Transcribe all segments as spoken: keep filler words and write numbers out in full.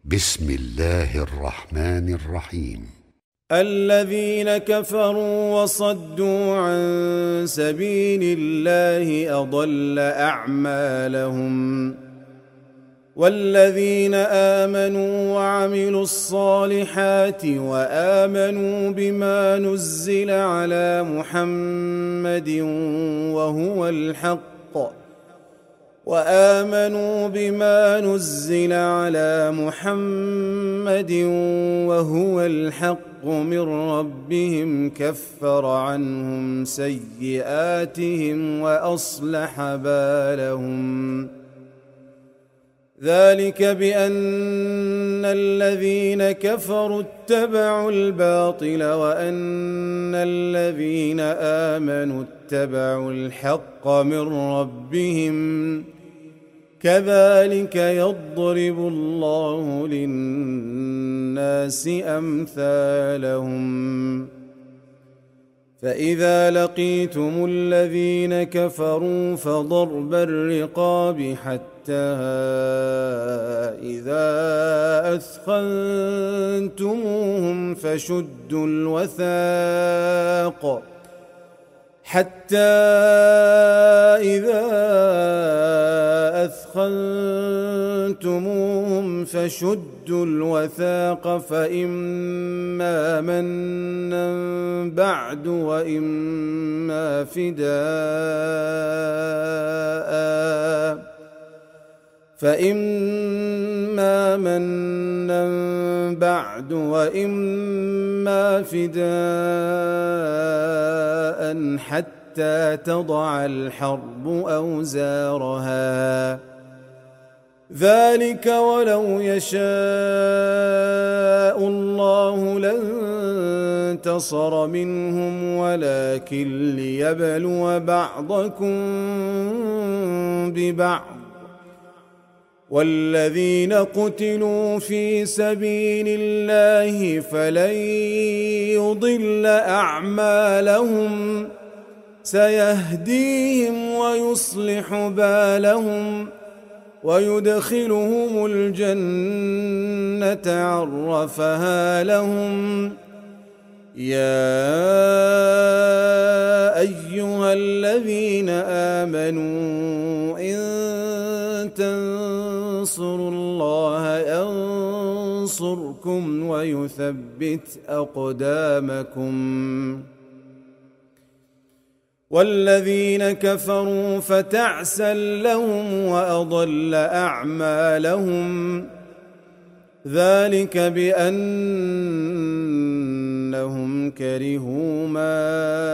بسم الله الرحمن الرحيم. الذين كفروا وصدوا عن سبيل الله أضل أعمالهم والذين آمنوا وعملوا الصالحات وآمنوا بما نزل على محمد وهو الحق وآمنوا بما نزل على محمد وهو الحق من ربهم كفر عنهم سيئاتهم وأصلح بالهم ذلك بأن الذين كفروا اتبعوا الباطل وأن الذين آمنوا اتبعوا الحق من ربهم كذلك يضرب الله للناس أمثالهم فإذا لقيتم الذين كفروا فضرب الرقاب حتى إذا أثخنتموهم فشدوا الوثاق حتى إذا أثخنتموهم فشدوا الوثاق فإما منا بعد وإما فداء فإما منا بعد وإما فداء حتى تضع الحرب أوزارها ذلك ولو يشاء الله لانتصر منهم ولكن ليبلو بعضكم ببعض والذين قتلوا في سبيل الله فلن يضل أعمالهم سيهديهم ويصلح بالهم ويدخلهم الجنة عرفها لهم يا أيها الذين آمنوا إن تنصروا الله ينصركم ويثبت أقدامكم والذين كفروا فتعسا لهم وأضل أعمالهم ذلك بأنهم كرهوا ما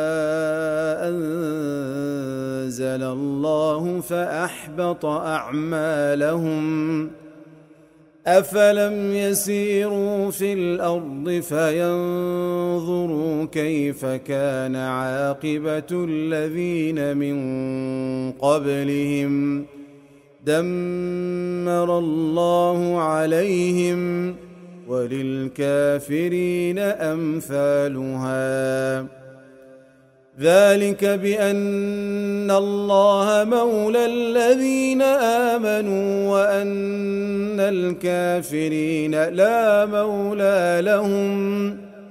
أنزل الله فأحبط أعمالهم أفلم يسيروا في الأرض فينظروا كيف كان عاقبة الذين من قبلهم دمر الله عليهم وللكافرين أمثالها ذلك بأن الله مولى الذين آمنوا وأن الكافرين لا مولى لهم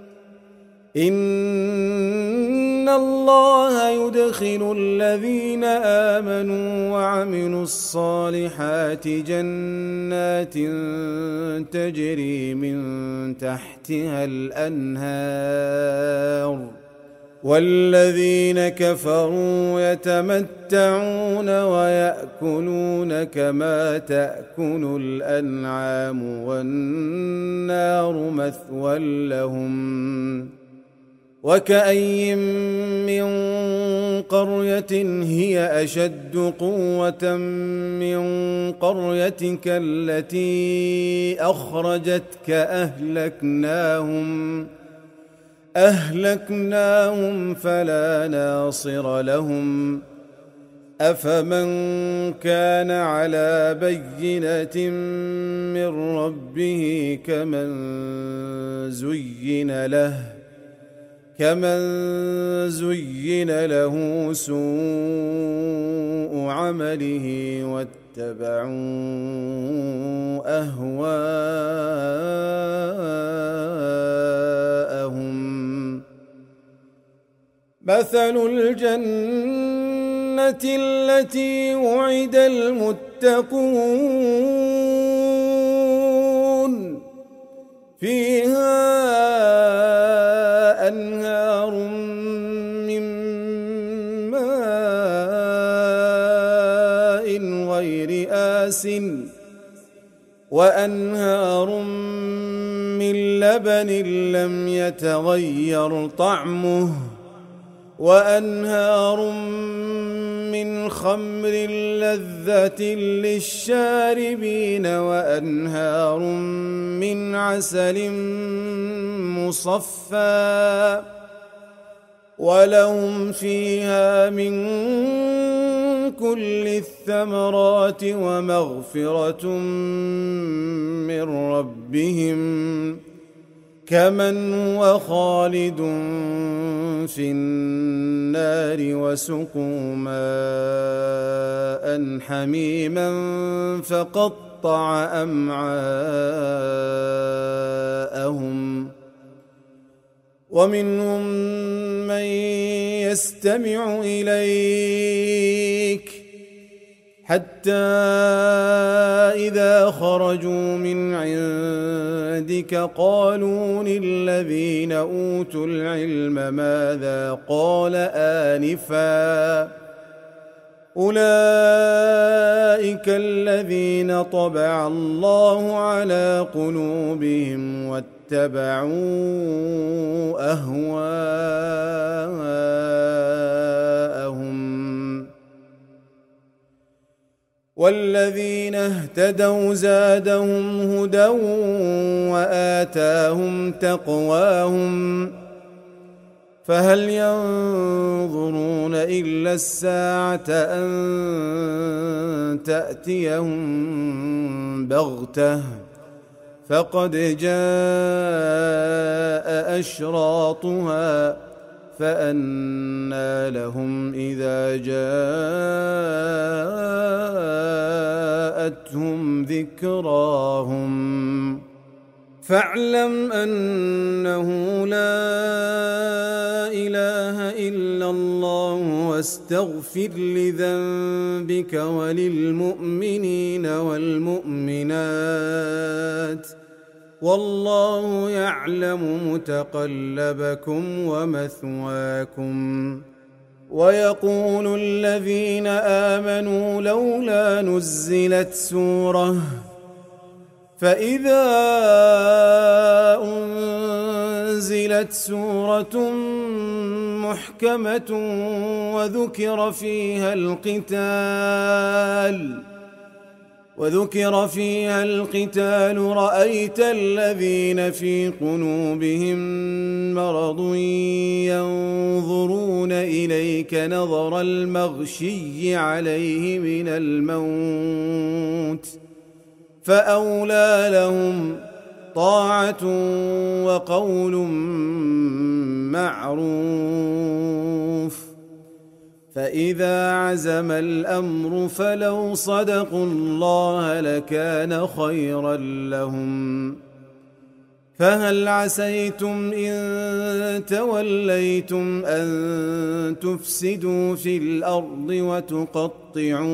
إن الله يدخل الذين آمنوا وعملوا الصالحات جنات تجري من تحتها الأنهار والذين كفروا يتمتعون ويأكلون كما تأكل الأنعام والنار مثوى لهم وكأي من قرية هي أشد قوة من قريتك التي أخرجتك أهلكناهم أهلكناهم فلا ناصر لهم أفمن كان على بينة من ربه كمن زين له كمن زين له سوء عمله واتبعوا أهواءهم مثل الجنة التي وعد المتقون فيها أنهار من ماء غير آسٍ وأنهار من لبن لم يتغير طعمه وأنهار من خمر لذة للشاربين وأنهار من عسل مصفى ولهم فيها من كل الثمرات ومغفرة من ربهم كمن هو خالد في النار وسقوا ماء حميما فقطع أمعاءهم ومنهم من يستمع إليك حتى إذا خرجوا من عندك قالوا للذين أوتوا العلم ماذا قال آنفا أولئك الذين طبع الله على قلوبهم واتبعوا أهواءهم والذين اهتدوا زادهم هدى وآتاهم تقواهم فهل ينظرون إلا الساعة أن تأتيهم بغتة فقد جاء أشراطها فأنى لهم إذا جاءتهم ذكراهم فاعلم أنه لا إله إلا الله واستغفر لذنبك وللمؤمنين والمؤمنات والله يعلم متقلبكم ومثواكم ويقول الذين آمنوا لولا نزلت سورة فإذا أنزلت سورة محكمة وذكر فيها القتال وذكر فيها القتال رأيت الذين في قلوبهم مرض ينظرون إليك نظر المغشي عليه من الموت فأولى لهم طاعة وقول معروف فإذا عزم الأمر فلو صدقوا الله لكان خيرا لهم فهل عسيتم إن توليتم أن تفسدوا في الأرض وتقطعوا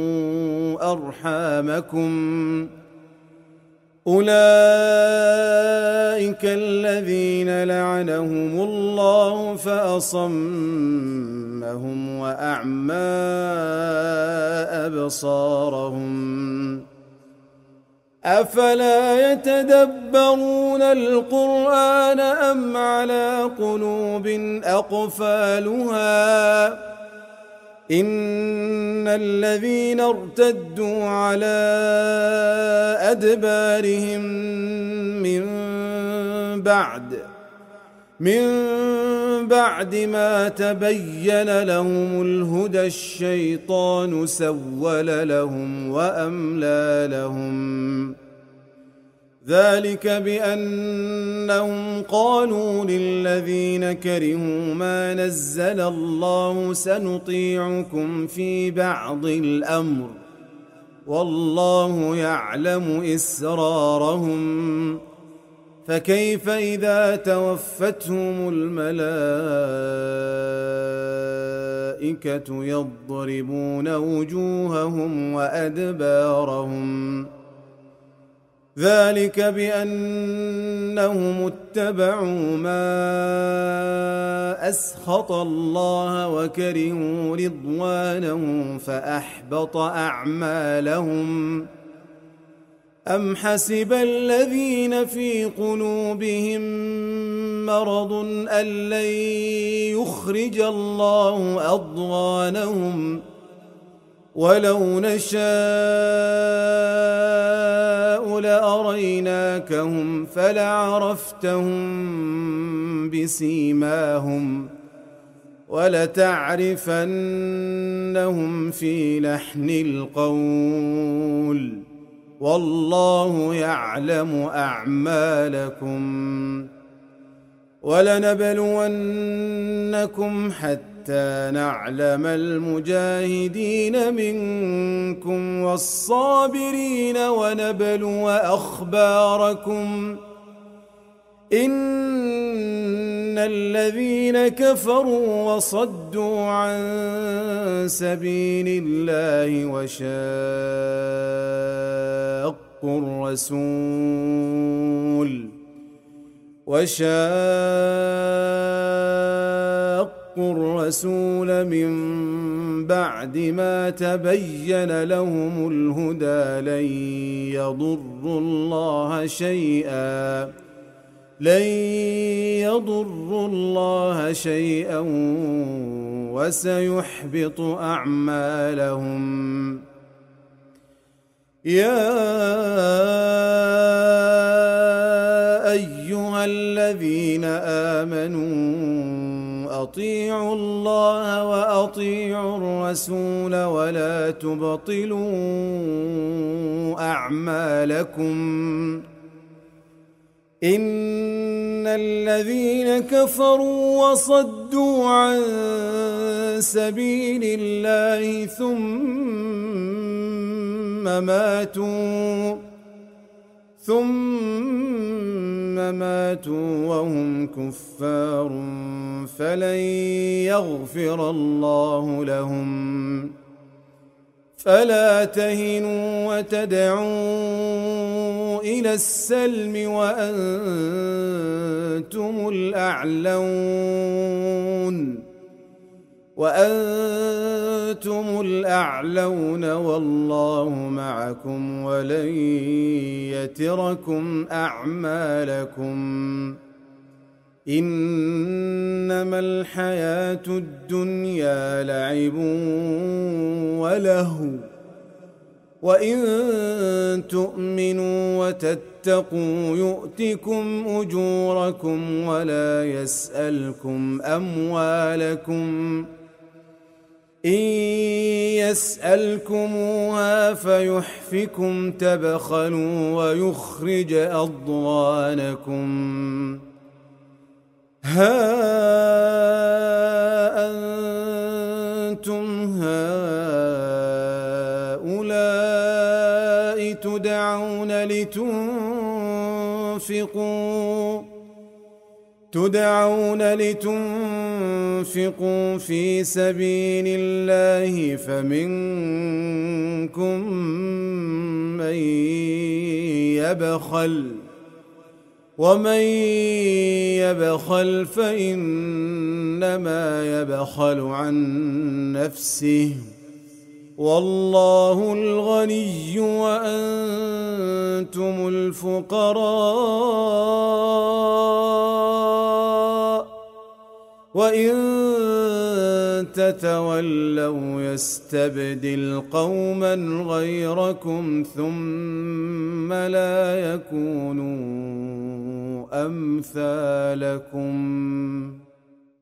أرحامكم أولئك الذين لعنهم الله فأصمهم وأعمى أبصارهم أفلا يتدبرون القرآن أم على قلوب أقفالها إن الذين ارتدوا على أدبارهم من بعد من بعد ما تبين لهم الهدى الشيطان سول لهم وأملى لهم ذلك بأنهم قالوا للذين كرهوا ما نزل الله سنطيعكم في بعض الأمر والله يعلم إسرارهم فكيف إذا توفتهم الملائكة يضربون وجوههم وأدبارهم ذلك بأنهم اتبعوا ما أسخط الله وكرهوا رضوانه فأحبط أعمالهم أم حسب الذين في قلوبهم مرض أن لن يخرج الله أضغانهم ولو نشاء لأريناكهم فلعرفتهم بسيماهم ولتعرفنهم في لحن القول والله يعلم أعمالكم ولنبلونكم حتى نعلم المجاهدين منكم والصابرين ونبلو أخباركم إن الذين كفروا وصدوا عن سبيل الله وشاقوا الرسول وشاقوا الرسول من بعد ما تبين لهم الهدى لن يضروا الله شيئا لن يضروا الله شيئا وسيحبط أعمالهم يا أيها الذين آمنوا أطيعوا الله وأطيعوا الرسول ولا تبطلوا أعمالكم إن الذين كفروا وصدوا عن سبيل الله ثم ماتوا ثم ماتوا وهم كفار فلن يغفر الله لهم فلا تهنوا وتدعوا إلى السلم وأنتم الأعلون وأنتم الأعلون والله معكم ولن يتركم أعمالكم إنما الحياة الدنيا لعب ولهو وإن تؤمنوا وتتقوا يؤتكم أجوركم ولا يسألكم أموالكم إن يسألكموها فيحفكم تبخلوا ويخرج أضغانكم ها أنتم هؤلاء تدعون لتنفقوا تدعون لتنفقوا في سبيل الله فمنكم من يبخل ومن يبخل فإنما يبخل عن نفسه والله الغني وأنتم الفقراء وإن تتولوا يستبدل قوما غيركم ثم لا يكونوا أمثالكم